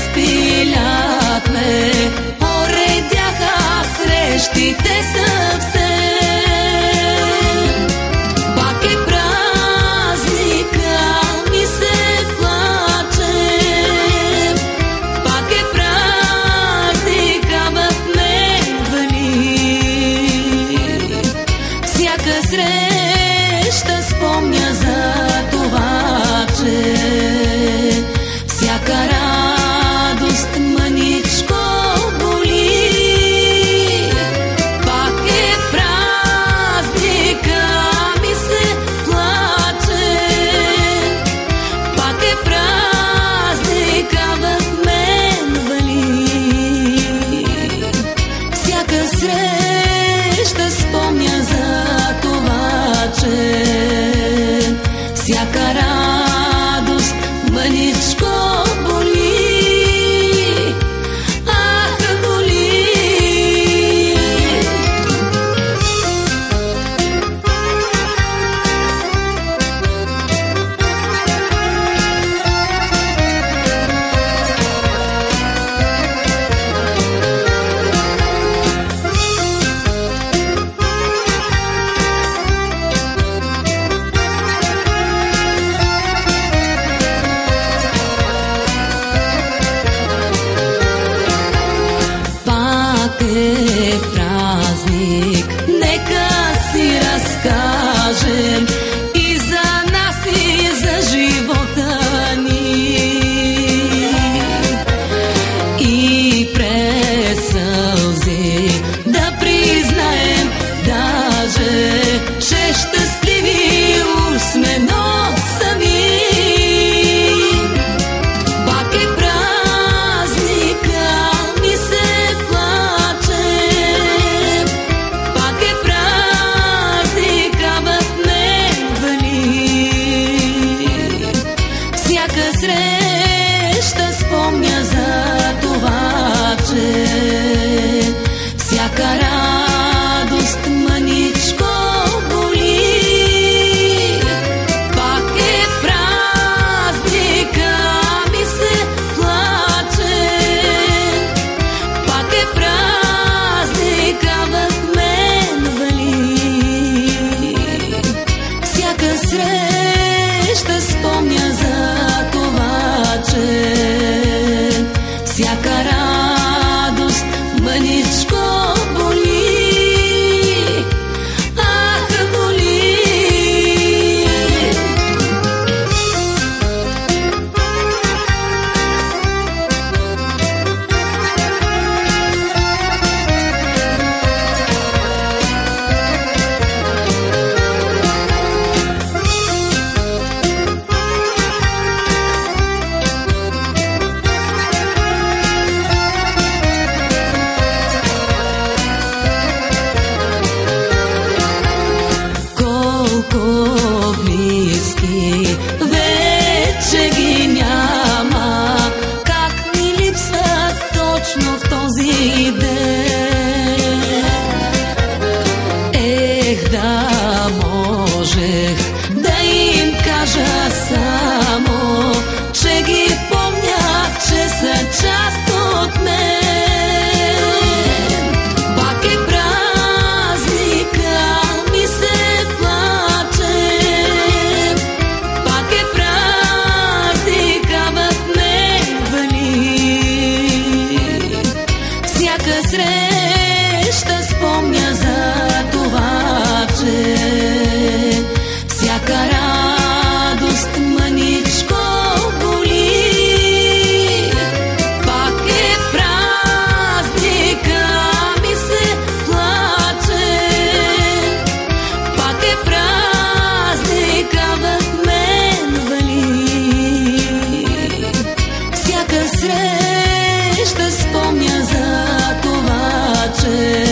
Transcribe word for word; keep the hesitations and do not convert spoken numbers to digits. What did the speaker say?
разпиляхме, поредяха срещите съвсем. Пак е празника, ми се плаче, пак е празника в мен вали. Всяка среща спомня за това, че всяка радост мъничко боли. Пак е празника, ми се плаче, пак е празника в мен вали. Всяка среща спомня за това, че всяка радост мъничко боли. Ах, боли. Пак е празник, нека си разкажем и за нас, и за живота ни. И през сълзи да признаем даже, че щастливи уж сме, но сами. Пак е празника, ми се плаче, пак е празника в мен вали. Всяка среща спомня за това, че всяка радост мъничко боли. Пак е празника, ми се плаче, пак е празника в мен вали. Всяка среща спомня за това, че всяка радост мъничко боли. Ах, боли. Колко близки вече ги няма, как ми липсват точно в този ден. Ех, да можех да им кажа само, че ги помня, че са част от мен. Пак е празника, ми се плаче, пак е празника в мен вали. Всяка среща спомня за това, че всяка радост мъничко боли. Пак е празника, ми се плаче, пак е празника в мен вали. Всяка среща спомня за това, че